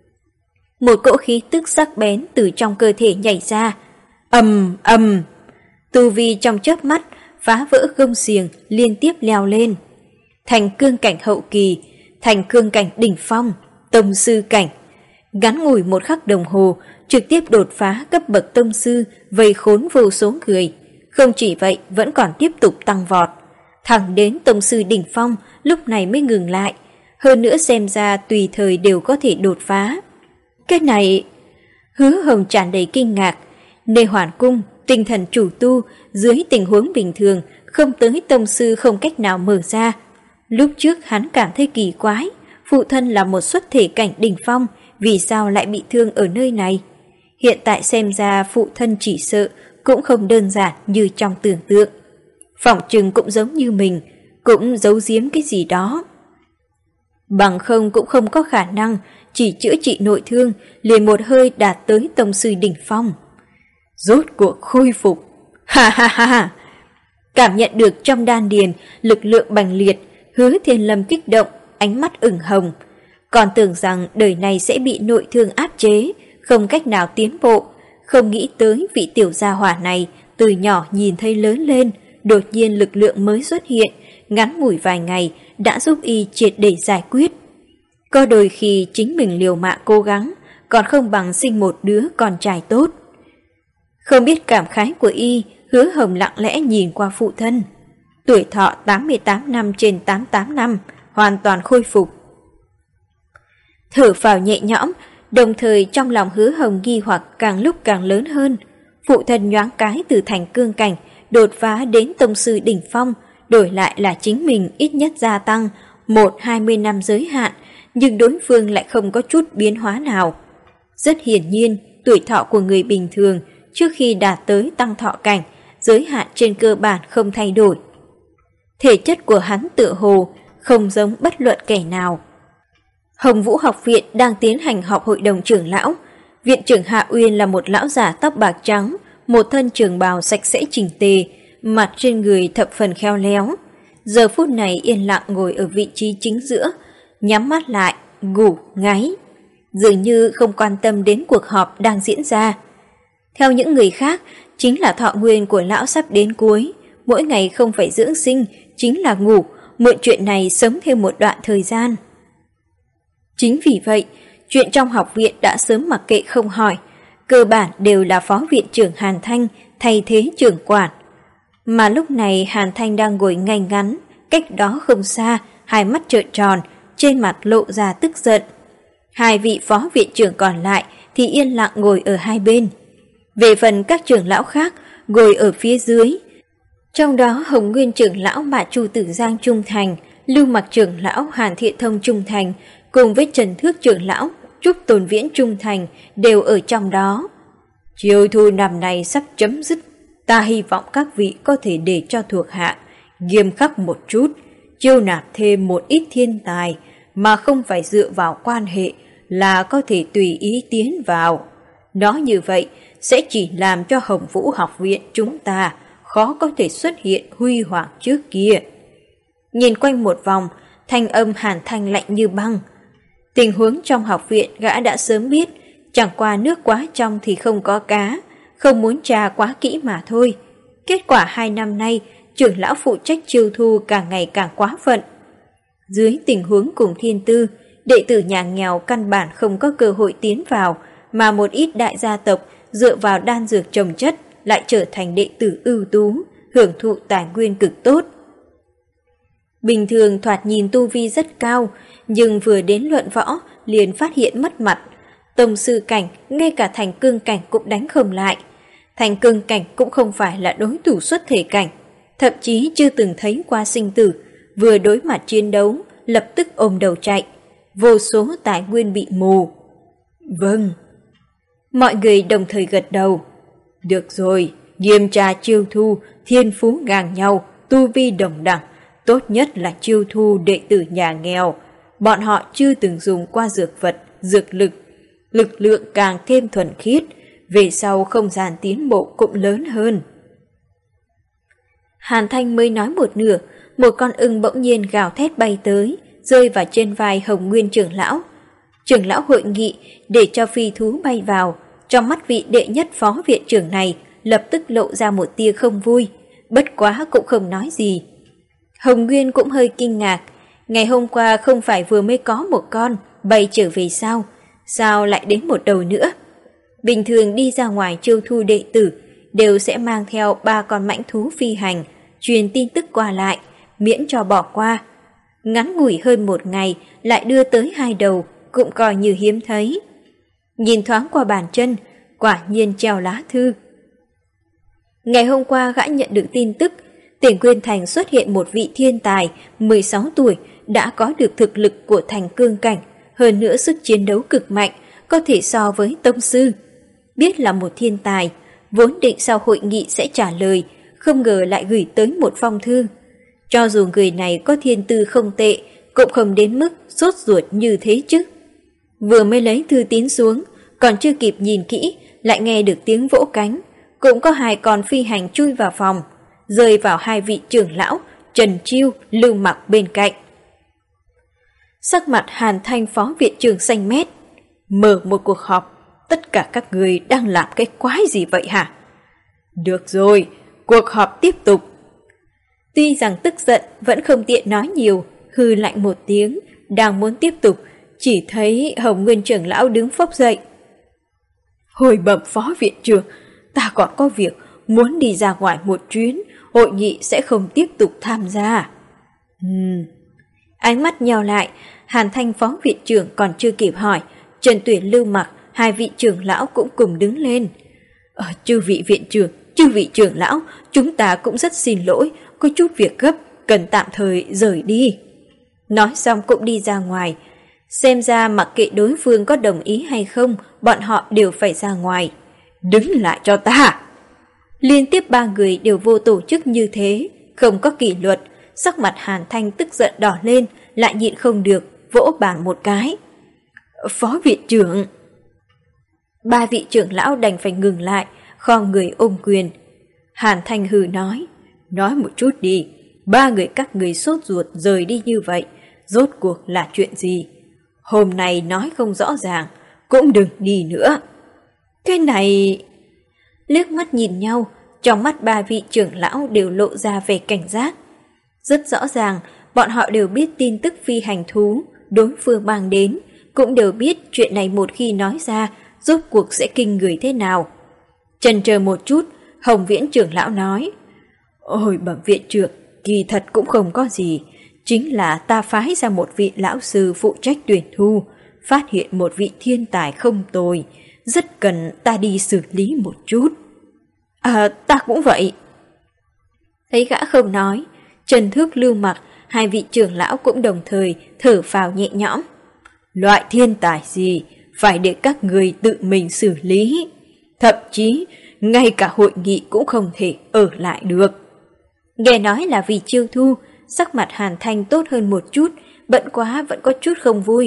Một cỗ khí tức sắc bén từ trong cơ thể nhảy ra, ầm ầm, tu vi trong chớp mắt phá vỡ gông xiềng liên tiếp leo lên. Thành cương cảnh hậu kỳ, thành cương cảnh đỉnh phong, tông sư cảnh. Ngắn ngủi một khắc đồng hồ, trực tiếp đột phá cấp bậc tông sư, vây khốn vô số người. Không chỉ vậy, vẫn còn tiếp tục tăng vọt. Thẳng đến tông sư đỉnh phong, lúc này mới ngừng lại. Hơn nữa xem ra tùy thời đều có thể đột phá. Cái này... Hứa Hồng tràn đầy kinh ngạc. Nê hoàn cung, tinh thần chủ tu, dưới tình huống bình thường, không tới tông sư không cách nào mở ra. Lúc trước hắn cảm thấy kỳ quái, phụ thân là một xuất thể cảnh đỉnh phong, vì sao lại bị thương ở nơi này? Hiện tại xem ra phụ thân chỉ sợ cũng không đơn giản như trong tưởng tượng. Phỏng chừng cũng giống như mình, cũng giấu giếm cái gì đó. Bằng không cũng không có khả năng chỉ chữa trị nội thương liền một hơi đạt tới tông sư đỉnh phong. Rốt cuộc khôi phục. Ha ha ha ha. Cảm nhận được trong đan điền lực lượng bành liệt, Hứa Thiên Lâm kích động, ánh mắt ửng hồng. Còn tưởng rằng đời này sẽ bị nội thương áp chế, không cách nào tiến bộ. Không nghĩ tới vị tiểu gia hỏa này từ nhỏ nhìn thấy lớn lên, đột nhiên lực lượng mới xuất hiện, ngắn ngủi vài ngày đã giúp y triệt để giải quyết. Có đôi khi chính mình liều mạng cố gắng, còn không bằng sinh một đứa con trai tốt. Không biết cảm khái của y, Hứa Hồng lặng lẽ nhìn qua phụ thân. Tuổi thọ tám mươi tám năm trên tám mươi tám năm, hoàn toàn khôi phục. Thở phào nhẹ nhõm, đồng thời trong lòng Hứa Hồng nghi hoặc càng lúc càng lớn hơn. Phụ thân nhoáng cái từ thành cương cảnh, đột phá đến tông sư đỉnh phong, đổi lại là chính mình ít nhất gia tăng một hai mươi năm giới hạn, nhưng đối phương lại không có chút biến hóa nào. Rất hiển nhiên, tuổi thọ của người bình thường trước khi đạt tới tăng thọ cảnh, giới hạn trên cơ bản không thay đổi. Thể chất của hắn tựa hồ không giống bất luận kẻ nào. Hồng Vũ học viện đang tiến hành họp hội đồng trưởng lão. Viện trưởng Hạ Uyên là một lão giả tóc bạc trắng, một thân trường bào sạch sẽ chỉnh tề, mặt trên người thập phần khéo léo. Giờ phút này yên lặng ngồi ở vị trí chính giữa, nhắm mắt lại, ngủ, ngáy. Dường như không quan tâm đến cuộc họp đang diễn ra. Theo những người khác, chính là thọ nguyên của lão sắp đến cuối. Mỗi ngày không phải dưỡng sinh, chính là ngủ, mượn chuyện này sống thêm một đoạn thời gian. Chính vì vậy, chuyện trong học viện đã sớm mặc kệ không hỏi, cơ bản đều là phó viện trưởng Hàn Thanh thay thế trưởng quản. Mà lúc này Hàn Thanh đang ngồi ngay ngắn, cách đó không xa, hai mắt trợn tròn, trên mặt lộ ra tức giận. Hai vị phó viện trưởng còn lại thì yên lặng ngồi ở hai bên. Về phần các trưởng lão khác, ngồi ở phía dưới. Trong đó Hồng Nguyên trưởng lão Mạ Chu Tử Giang trung thành, Lưu Mặc trưởng lão Hàn Thiện Thông trung thành, cùng với Trần Thước trưởng lão Trúc Tồn Viễn trung thành đều ở trong đó. Chiêu thu năm nay sắp chấm dứt, ta hy vọng các vị có thể để cho thuộc hạ nghiêm khắc một chút, chiêu nạp thêm một ít thiên tài mà không phải dựa vào quan hệ là có thể tùy ý tiến vào. Nói như vậy sẽ chỉ làm cho Hồng Vũ học viện chúng ta khó có thể xuất hiện huy hoàng trước kia. Nhìn quanh một vòng, thanh âm Hàn Thanh lạnh như băng. Tình huống trong học viện gã đã sớm biết, chẳng qua nước quá trong thì không có cá, không muốn tra quá kỹ mà thôi. Kết quả hai năm nay, trưởng lão phụ trách chiêu thu càng ngày càng quá phận. Dưới tình huống cùng thiên tư, đệ tử nhà nghèo căn bản không có cơ hội tiến vào, mà một ít đại gia tộc dựa vào đan dược trồng chất lại trở thành đệ tử ưu tú, hưởng thụ tài nguyên cực tốt. Bình thường thoạt nhìn tu vi rất cao, nhưng vừa đến luận võ liền phát hiện mất mặt. Tông sư cảnh, ngay cả thành cương cảnh cũng đánh không lại. Thành cương cảnh cũng không phải là đối thủ xuất thể cảnh, thậm chí chưa từng thấy qua sinh tử, vừa đối mặt chiến đấu, lập tức ôm đầu chạy. Vô số tài nguyên bị mù. Vâng. Mọi người đồng thời gật đầu, Được rồi, nghiêm tra chiêu thu, thiên phú ngang nhau, tu vi đồng đẳng, tốt nhất là chiêu thu đệ tử nhà nghèo. Bọn họ chưa từng dùng qua dược vật, dược lực, lực lượng càng thêm thuần khiết, về sau không gian tiến bộ cũng lớn hơn. Hàn Thanh mới nói một nửa, một con ưng bỗng nhiên gào thét bay tới, rơi vào trên vai Hồng Nguyên trưởng lão. Trưởng lão hội nghị để cho phi thú bay vào, trong mắt vị đệ nhất phó viện trưởng này lập tức lộ ra một tia không vui, bất quá cũng không nói gì. Hồng Nguyên cũng hơi kinh ngạc, ngày hôm qua không phải vừa mới có một con bay trở về sao, sao lại đến một đầu nữa? Bình thường đi ra ngoài chiêu thu đệ tử đều sẽ mang theo ba con mãnh thú phi hành, truyền tin tức qua lại, miễn cho bỏ qua. Ngắn ngủi hơn một ngày lại đưa tới hai đầu, cũng coi như hiếm thấy. Nhìn thoáng qua bàn chân, quả nhiên treo lá thư. Ngày hôm qua gã nhận được tin tức, Tiền Quyên Thành xuất hiện một vị thiên tài mười sáu tuổi đã có được thực lực của thành cương cảnh, hơn nữa sức chiến đấu cực mạnh, có thể so với tông sư. Biết là một thiên tài, vốn định sau hội nghị sẽ trả lời, không ngờ lại gửi tới một phong thư. Cho dù người này có thiên tư không tệ, cũng không đến mức sốt ruột như thế chứ. Vừa mới lấy thư tín xuống, còn chưa kịp nhìn kỹ, lại nghe được tiếng vỗ cánh. Cũng có hai con phi hành chui vào phòng, rơi vào hai vị trưởng lão, Trần Chiêu, Lưu Mặc bên cạnh. Sắc mặt Hàn Thanh phó viện trưởng xanh mét. Mở một cuộc họp, tất cả các người đang làm cái quái gì vậy hả? Được rồi, cuộc họp tiếp tục. Tuy rằng tức giận vẫn không tiện nói nhiều, hừ lạnh một tiếng, đang muốn tiếp tục, chỉ thấy Hồng Nguyên trưởng lão đứng phốc dậy. Hồi bẩm phó viện trưởng, ta còn có việc, muốn đi ra ngoài một chuyến, hội nghị sẽ không tiếp tục tham gia. Ừm. Ánh mắt nheo lại, Hàn Thanh phó viện trưởng còn chưa kịp hỏi, Trần Tuyển Lưu Mặc, hai vị trưởng lão cũng cùng đứng lên. Ờ, chư vị viện trưởng, chư vị trưởng lão, chúng ta cũng rất xin lỗi, có chút việc gấp, cần tạm thời rời đi. Nói xong cũng đi ra ngoài. Xem ra mặc kệ đối phương có đồng ý hay không, bọn họ đều phải ra ngoài. Đứng lại cho ta! Liên tiếp ba người đều vô tổ chức như thế, không có kỷ luật. Sắc mặt Hàn Thanh tức giận đỏ lên, lại nhịn không được, vỗ bàn một cái. Phó viện trưởng! Ba vị trưởng lão đành phải ngừng lại, khom người ôm quyền. Hàn Thanh hừ nói, nói một chút đi, ba người các người sốt ruột rời đi như vậy, rốt cuộc là chuyện gì? Hôm nay nói không rõ ràng, cũng đừng đi nữa. Cái này... Liếc mắt nhìn nhau, trong mắt ba vị trưởng lão đều lộ ra vẻ cảnh giác. Rất rõ ràng, bọn họ đều biết tin tức phi hành thú đối phương mang đến, cũng đều biết chuyện này một khi nói ra, rốt cuộc sẽ kinh người thế nào. Chần chờ một chút, Hồng Viễn trưởng lão nói, ôi bẩm viện trưởng, kỳ thật cũng không có gì, chính là ta phái ra một vị lão sư phụ trách tuyển thu, phát hiện một vị thiên tài không tồi, rất cần ta đi xử lý một chút. À, ta cũng vậy. Thấy gã không nói, Trần Thước Lưu Mặc, hai vị trưởng lão cũng đồng thời thở phào nhẹ nhõm. Loại thiên tài gì, phải để các người tự mình xử lý. Thậm chí, ngay cả hội nghị cũng không thể ở lại được. Nghe nói là vì chiêu thu, sắc mặt Hàn Thanh tốt hơn một chút, bận quá vẫn có chút không vui.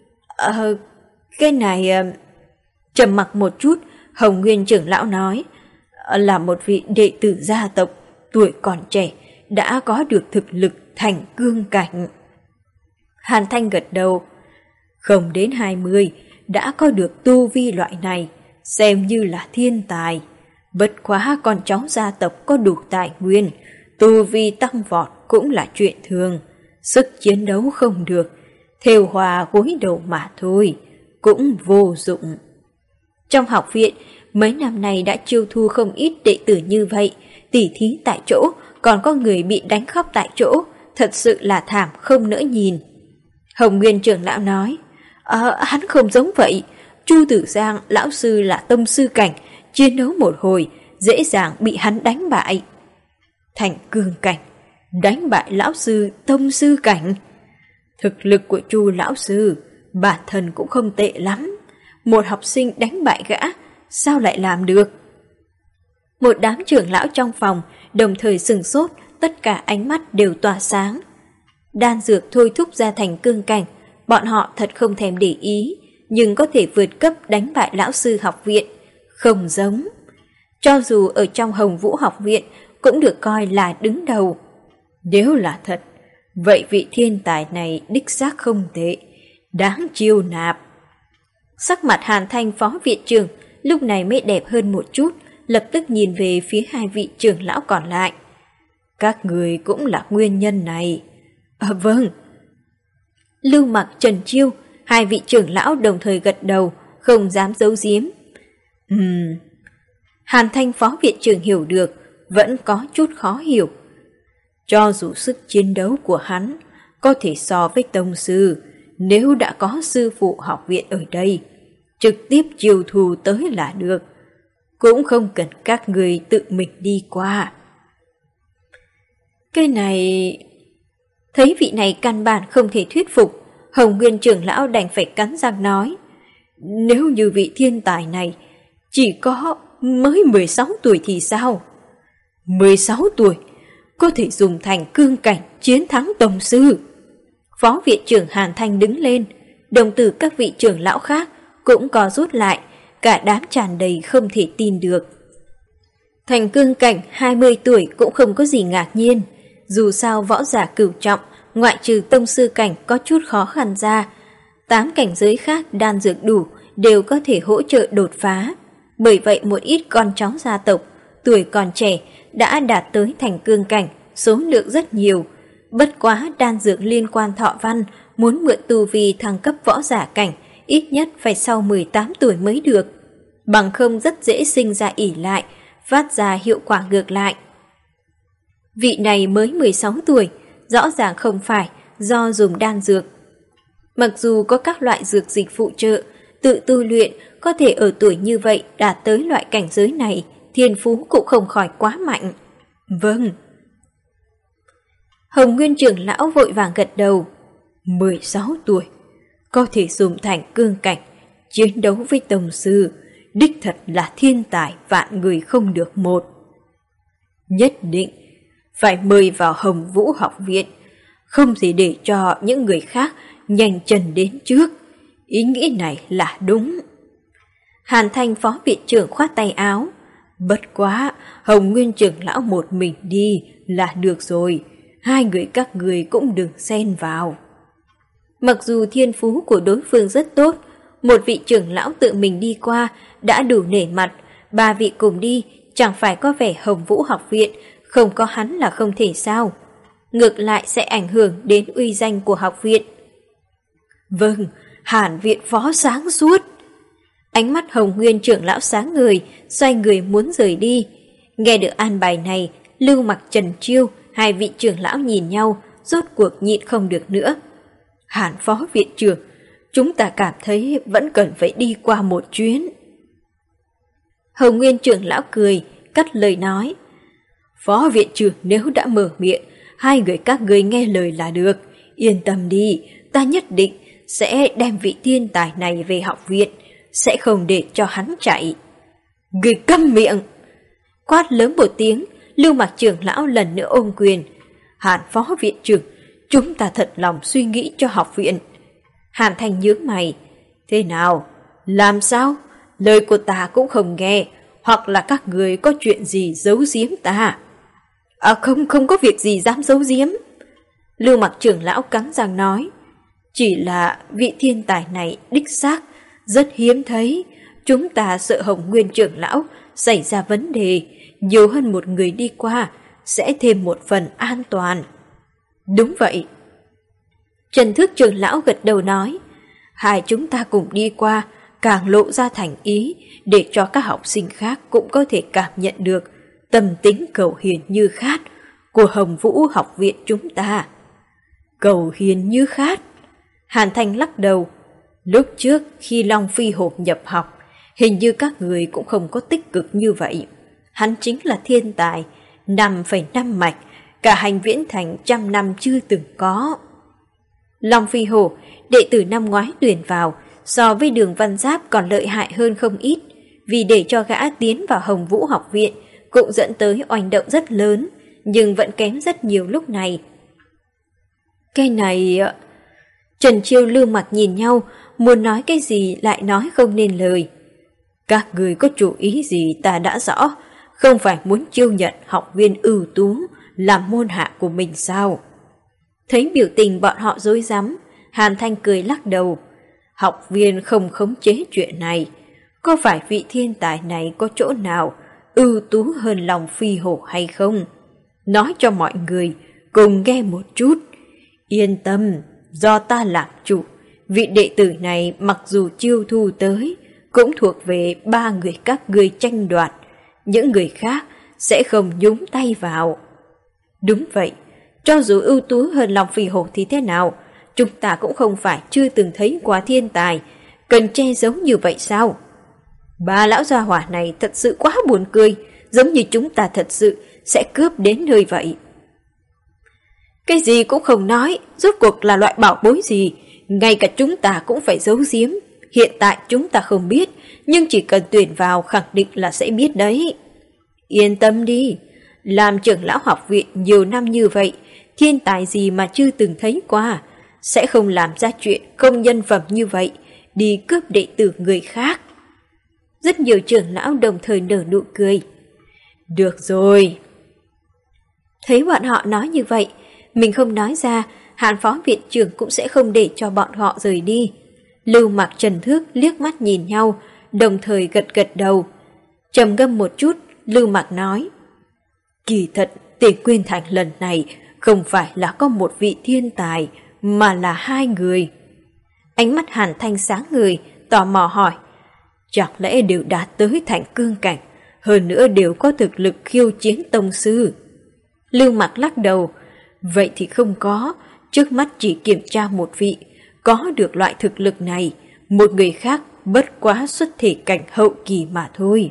Ờ, cái này... Trầm mặc một chút, Hồng Nguyên trưởng lão nói, là một vị đệ tử gia tộc, tuổi còn trẻ, đã có được thực lực thành cương cảnh. Hàn Thanh gật đầu, không đến hai mươi, đã có được tu vi loại này, xem như là thiên tài. Bất quá con cháu gia tộc có đủ tài nguyên, tu vi tăng vọt cũng là chuyện thường, sức chiến đấu không được, thêu hòa gối đầu mà thôi, cũng vô dụng. Trong học viện, mấy năm nay đã chiêu thu không ít đệ tử như vậy, tỉ thí tại chỗ, còn có người bị đánh khóc tại chỗ, thật sự là thảm không nỡ nhìn. Hồng Nguyên trưởng lão nói, ờ, hắn không giống vậy, Chu Tử Giang lão sư là tông sư cảnh, chiến đấu một hồi, dễ dàng bị hắn đánh bại. Thành cương cảnh, đánh bại lão sư tông sư cảnh. Thực lực của Chu lão sư, bản thân cũng không tệ lắm. Một học sinh đánh bại gã, sao lại làm được? Một đám trưởng lão trong phòng đồng thời sừng sốt, tất cả ánh mắt đều tỏa sáng. Đan dược thôi thúc ra thành cương cảnh, bọn họ thật không thèm để ý, nhưng có thể vượt cấp đánh bại lão sư học viện, không giống. Cho dù ở trong Hồng Vũ học viện cũng được coi là đứng đầu. Nếu là thật, vậy vị thiên tài này đích xác không tệ, đáng chiêu nạp. Sắc mặt Hàn Thanh phó viện trưởng lúc này mới đẹp hơn một chút, lập tức nhìn về phía hai vị trưởng lão còn lại. Các người cũng là nguyên nhân này. À vâng. Lưu Mặc, Trần Chiêu, hai vị trưởng lão đồng thời gật đầu, không dám giấu giếm. Ừm. Hàn Thanh phó viện trưởng hiểu được, vẫn có chút khó hiểu. Cho dù sức chiến đấu của hắn có thể so với tông sư, nếu đã có sư phụ học viện ở đây, trực tiếp chiêu thù tới là được, cũng không cần các người tự mình đi qua. Cái này... Thấy vị này căn bản không thể thuyết phục, Hồng Nguyên trưởng lão đành phải cắn răng nói, nếu như vị thiên tài này chỉ có mới mười sáu tuổi thì sao? mười sáu tuổi có thể dùng thành cương cảnh chiến thắng tông sư. Phó viện trưởng Hàn Thanh đứng lên, đồng tử các vị trưởng lão khác cũng có rút lại, cả đám tràn đầy không thể tin được. Thành cương cảnh hai mươi tuổi cũng không có gì ngạc nhiên, dù sao võ giả cửu trọng, ngoại trừ tông sư cảnh có chút khó khăn ra, tám cảnh giới khác đan dược đủ đều có thể hỗ trợ đột phá. Bởi vậy một ít con cháu gia tộc, tuổi còn trẻ đã đạt tới thành cương cảnh, số lượng rất nhiều. Bất quá đan dược liên quan thọ văn, muốn mượn tu vi thăng cấp võ giả cảnh, ít nhất phải sau mười tám tuổi mới được. Bằng không rất dễ sinh ra ỷ lại, phát ra hiệu quả ngược lại. Vị này mới mười sáu tuổi, rõ ràng không phải do dùng đan dược. Mặc dù có các loại dược dịch phụ trợ, tự tu luyện có thể ở tuổi như vậy đạt tới loại cảnh giới này, thiên phú cũng không khỏi quá mạnh. Vâng. Hồng Nguyên trưởng lão vội vàng gật đầu. mười sáu tuổi, có thể dùng thành cương cảnh, chiến đấu với tông sư, đích thật là thiên tài vạn người không được một. Nhất định phải mời vào Hồng Vũ học viện, không thể để cho những người khác nhanh chân đến trước. Ý nghĩ này là đúng. Hàn Thanh phó viện trưởng khoát tay áo. Bất quá, Hồng Nguyên trưởng lão một mình đi là được rồi, hai người các người cũng đừng xen vào. Mặc dù thiên phú của đối phương rất tốt, một vị trưởng lão tự mình đi qua đã đủ nể mặt, ba vị cùng đi chẳng phải có vẻ Hồng Vũ học viện không có hắn là không thể sao. Ngược lại sẽ ảnh hưởng đến uy danh của học viện. Vâng, Hàn viện phó sáng suốt. Ánh mắt Hồng Nguyên trưởng lão sáng ngời, xoay người muốn rời đi. Nghe được an bài này, Lưu Mặc, Trần Chiêu, hai vị trưởng lão nhìn nhau, rốt cuộc nhịn không được nữa. Hàn phó viện trưởng, chúng ta cảm thấy vẫn cần phải đi qua một chuyến. Hồng Nguyên trưởng lão cười, cắt lời nói. Phó viện trưởng nếu đã mở miệng, hai người các người nghe lời là được. Yên tâm đi, ta nhất định sẽ đem vị thiên tài này về học viện, sẽ không để cho hắn chạy. Người câm miệng! Quát lớn một tiếng, Lưu Mặc trưởng lão lần nữa ôm quyền. Hàn phó viện trưởng, chúng ta thật lòng suy nghĩ cho học viện. Hàn Thành nhướng mày. Thế nào? Làm sao? Lời của ta cũng không nghe, hoặc là các người có chuyện gì giấu giếm ta? À không, không có việc gì dám giấu giếm. Lưu Mặc trưởng lão cắn răng nói. Chỉ là vị thiên tài này đích xác rất hiếm thấy, chúng ta sợ Hồng Nguyên trưởng lão xảy ra vấn đề, nhiều hơn một người đi qua sẽ thêm một phần an toàn. Đúng vậy. Trần Thức trưởng lão gật đầu nói, hai chúng ta cùng đi qua càng lộ ra thành ý để cho các học sinh khác cũng có thể cảm nhận được tâm tính cầu hiền như khát của Hồng Vũ học viện chúng ta. Cầu hiền như khát? Hàn Thanh lắc đầu. Lúc trước khi Long Phi Hộp nhập học, hình như các người cũng không có tích cực như vậy. Hắn chính là thiên tài, năm phẩy năm mạch, cả hành viễn thành trăm năm chưa từng có. Long Phi Hổ, đệ tử năm ngoái tuyển vào, so với Đường Văn Giáp còn lợi hại hơn không ít, vì để cho gã tiến vào Hồng Vũ học viện, cũng dẫn tới oanh động rất lớn, nhưng vẫn kém rất nhiều lúc này. Cái này... Trần Chiêu Lưu Mặc nhìn nhau, muốn nói cái gì lại nói không nên lời. Các người có chủ ý gì ta đã rõ, không phải muốn chiêu nhận học viên ưu tú làm môn hạ của mình sao? Thấy biểu tình bọn họ rối rắm, Hàn Thanh cười lắc đầu. Học viên không khống chế chuyện này, có phải vị thiên tài này có chỗ nào ưu tú hơn lòng phi hổ hay không? Nói cho mọi người cùng nghe một chút. Yên tâm, do ta làm chủ, vị đệ tử này mặc dù chiêu thu tới, cũng thuộc về ba người các ngươi tranh đoạt, những người khác sẽ không nhúng tay vào. Đúng vậy, cho dù ưu tú hơn lòng phi hổ thì thế nào, chúng ta cũng không phải chưa từng thấy quá thiên tài, cần che giấu như vậy sao? Ba lão gia hỏa này thật sự quá buồn cười, giống như chúng ta thật sự sẽ cướp đến nơi vậy. Cái gì cũng không nói, rốt cuộc là loại bảo bối gì, ngay cả chúng ta cũng phải giấu giếm. Hiện tại chúng ta không biết, nhưng chỉ cần tuyển vào khẳng định là sẽ biết đấy. Yên tâm đi, làm trưởng lão học viện nhiều năm như vậy, thiên tài gì mà chưa từng thấy qua, sẽ không làm ra chuyện không nhân phẩm như vậy, đi cướp đệ tử người khác. Rất nhiều trưởng lão đồng thời nở nụ cười. Được rồi. Thấy bọn họ nói như vậy, mình không nói ra, Hàn phó viện trưởng cũng sẽ không để cho bọn họ rời đi. Lưu Mặc Trần Thước liếc mắt nhìn nhau, đồng thời gật gật đầu. Trầm ngâm một chút, Lưu Mặc nói. Kỳ thật, Tề Quyên Thành lần này không phải là có một vị thiên tài, mà là hai người. Ánh mắt Hàn Thanh sáng người, tò mò hỏi. Chẳng lẽ đều đạt tới thành cương cảnh, hơn nữa đều có thực lực khiêu chiến tông sư? Lưu Mặc lắc đầu. Vậy thì không có, trước mắt chỉ kiểm tra một vị, có được loại thực lực này, một người khác bất quá xuất thể cảnh hậu kỳ mà thôi.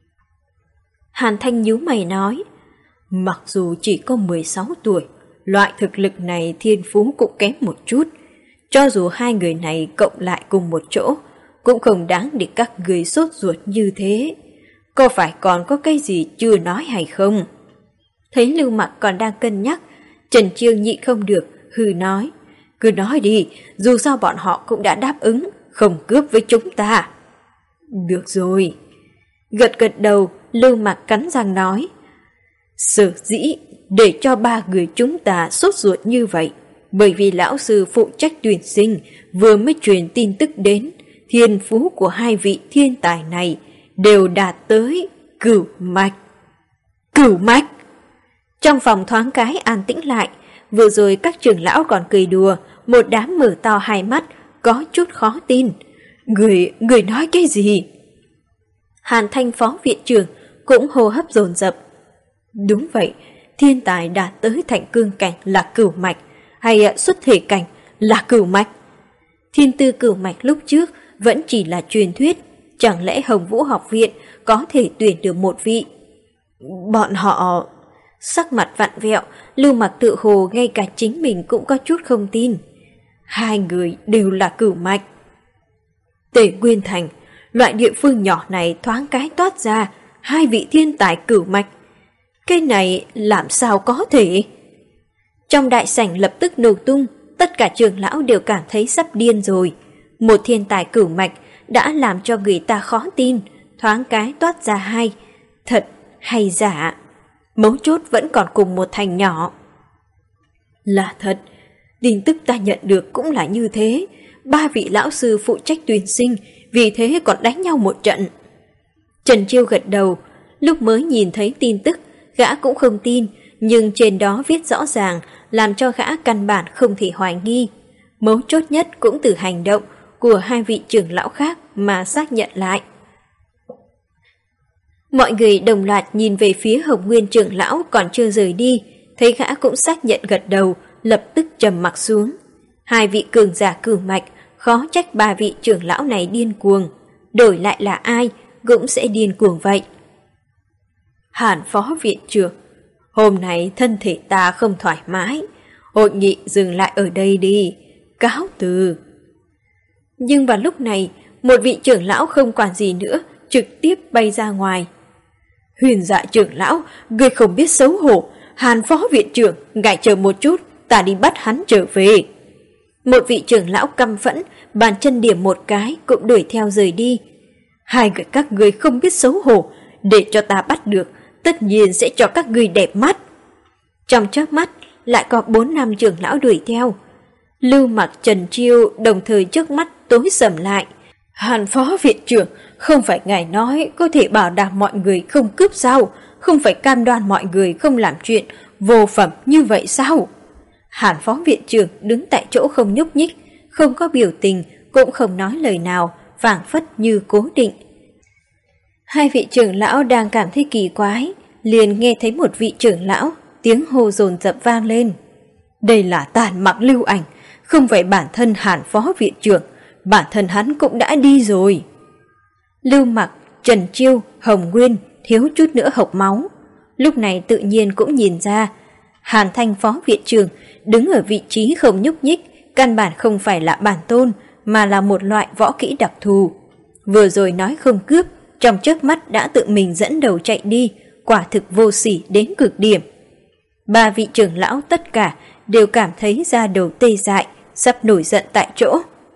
Hàn Thanh nhíu mày nói, mặc dù chỉ có mười sáu tuổi, loại thực lực này thiên phú cũng kém một chút, cho dù hai người này cộng lại cùng một chỗ, cũng không đáng để các người sốt ruột như thế. Có phải còn có cái gì chưa nói hay không? Thấy Lưu Mặc còn đang cân nhắc, Trần Chiêu nhịn không được, hừ nói. Cứ nói đi, dù sao bọn họ cũng đã đáp ứng, không cướp với chúng ta. Được rồi. Gật gật đầu, Lưu Mặc cắn răng nói. Sở dĩ để cho ba người chúng ta sốt ruột như vậy, bởi vì lão sư phụ trách tuyển sinh vừa mới truyền tin tức đến, thiên phú của hai vị thiên tài này đều đạt tới cửu mạch. Cửu mạch! Trong phòng thoáng cái an tĩnh lại, vừa rồi các trưởng lão còn cười đùa, một đám mở to hai mắt, có chút khó tin. Người, người nói cái gì? Hàn Thanh phó viện trưởng cũng hô hấp dồn dập. Đúng vậy, thiên tài đạt tới thành cương cảnh là cửu mạch, hay xuất thể cảnh là cửu mạch. Thiên tư cửu mạch lúc trước vẫn chỉ là truyền thuyết, chẳng lẽ Hồng Vũ học viện có thể tuyển được một vị? Bọn họ... Sắc mặt vặn vẹo, Lưu Mặc tự hồ ngay cả chính mình cũng có chút không tin. Hai người đều là cửu mạch. Tề Nguyên Thành, loại địa phương nhỏ này thoáng cái toát ra hai vị thiên tài cửu mạch. Cái này làm sao có thể? Trong đại sảnh lập tức nổ tung, tất cả trưởng lão đều cảm thấy sắp điên rồi. Một thiên tài cửu mạch đã làm cho người ta khó tin, thoáng cái toát ra hai. Thật hay giả? Mấu chốt vẫn còn cùng một thành nhỏ. Là thật, tin tức ta nhận được cũng là như thế. Ba vị lão sư phụ trách tuyển sinh, vì thế còn đánh nhau một trận. Trần Chiêu gật đầu, lúc mới nhìn thấy tin tức, gã cũng không tin, nhưng trên đó viết rõ ràng, làm cho gã căn bản không thể hoài nghi. Mấu chốt nhất cũng từ hành động của hai vị trưởng lão khác mà xác nhận lại. Mọi người đồng loạt nhìn về phía Hồng Nguyên trưởng lão còn chưa rời đi, thấy gã cũng xác nhận gật đầu, lập tức trầm mặc xuống. Hai vị cường giả cửu mạch, khó trách ba vị trưởng lão này điên cuồng, đổi lại là ai cũng sẽ điên cuồng vậy. Hàn phó viện trưởng, hôm nay thân thể ta không thoải mái, hội nghị dừng lại ở đây đi, cáo từ. Nhưng vào lúc này, một vị trưởng lão không quản gì nữa, trực tiếp bay ra ngoài. Huyền Dạ trưởng lão, ngươi không biết xấu hổ. Hàn phó viện trưởng, ngài chờ một chút, ta đi bắt hắn trở về. Một vị trưởng lão căm phẫn, bàn chân điểm một cái cũng đuổi theo rời đi. Hai người các ngươi không biết xấu hổ, để cho ta bắt được, tất nhiên sẽ cho các ngươi đẹp mắt. Trong chớp mắt, lại có bốn năm trưởng lão đuổi theo. Lưu Mặc, Trần Chiêu đồng thời trước mắt tối sầm lại. Hàn phó viện trưởng, không phải ngài nói có thể bảo đảm mọi người không cướp sao? Không phải cam đoan mọi người không làm chuyện vô phẩm như vậy sao? Hàn phó viện trưởng đứng tại chỗ không nhúc nhích, không có biểu tình, cũng không nói lời nào, phảng phất như cố định. Hai vị trưởng lão đang cảm thấy kỳ quái, liền nghe thấy một vị trưởng lão, tiếng hô dồn dập vang lên. Đây là Tàn Mặc Lưu Ảnh, không phải bản thân Hàn phó viện trưởng, bản thân hắn cũng đã đi rồi. Lưu Mặc, Trần Chiêu, Hồng Nguyên thiếu chút nữa hộc máu. Lúc này tự nhiên cũng nhìn ra, Hàn Thanh phó viện trưởng đứng ở vị trí không nhúc nhích, căn bản không phải là bản tôn, mà là một loại võ kỹ đặc thù. Vừa rồi nói không cướp, trong chớp mắt đã tự mình dẫn đầu chạy đi, quả thực vô sỉ đến cực điểm. Ba vị trưởng lão tất cả đều cảm thấy da đầu tê dại, sắp nổi giận tại chỗ.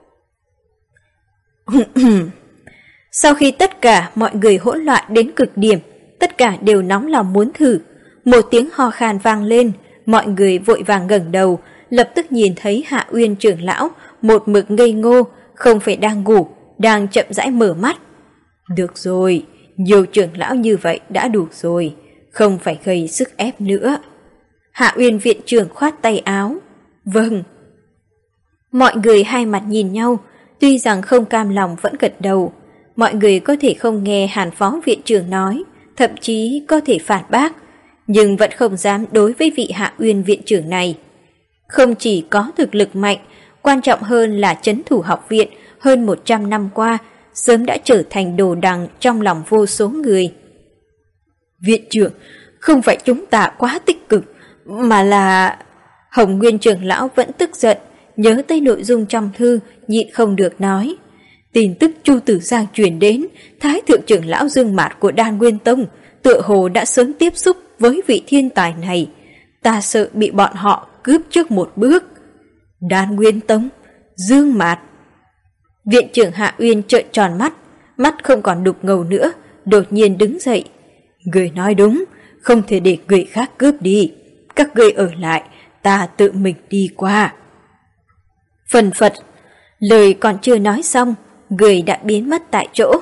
Sau khi tất cả mọi người hỗn loạn đến cực điểm, tất cả đều nóng lòng muốn thử. Một tiếng ho khan vang lên, mọi người vội vàng ngẩng đầu, lập tức nhìn thấy Hạ Uyên trưởng lão một mực ngây ngô, không phải đang ngủ, đang chậm rãi mở mắt. Được rồi, nhiều trưởng lão như vậy đã đủ rồi, không phải gây sức ép nữa. Hạ Uyên viện trưởng khoát tay áo. Vâng. Mọi người hai mặt nhìn nhau, tuy rằng không cam lòng vẫn gật đầu. Mọi người có thể không nghe Hàn phó viện trưởng nói, thậm chí có thể phản bác, nhưng vẫn không dám đối với vị Hạ Uyên viện trưởng này. Không chỉ có thực lực mạnh, quan trọng hơn là trấn thủ học viện hơn một trăm năm qua, sớm đã trở thành đồ đằng trong lòng vô số người. Viện trưởng, không phải chúng ta quá tích cực, mà là... Hồng Nguyên trưởng lão vẫn tức giận, nhớ tới nội dung trong thư, nhịn không được nói. Tin tức Chu Tử Giang truyền đến, Thái thượng trưởng lão Dương Mạt của Đan Nguyên Tông tựa hồ đã sớm tiếp xúc với vị thiên tài này. Ta sợ bị bọn họ cướp trước một bước. Đan Nguyên Tông, Dương Mạt. Viện trưởng Hạ Uyên trợn tròn mắt, mắt không còn đục ngầu nữa, đột nhiên đứng dậy. Người nói đúng, không thể để người khác cướp đi. Các ngươi ở lại, ta tự mình đi qua. Phần phật, lời còn chưa nói xong, người đã biến mất tại chỗ.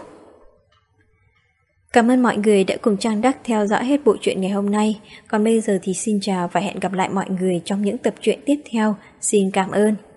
Cảm ơn mọi người đã cùng Trang Đắc theo dõi hết bộ truyện ngày hôm nay. Còn bây giờ thì xin chào và hẹn gặp lại mọi người trong những tập truyện tiếp theo. Xin cảm ơn.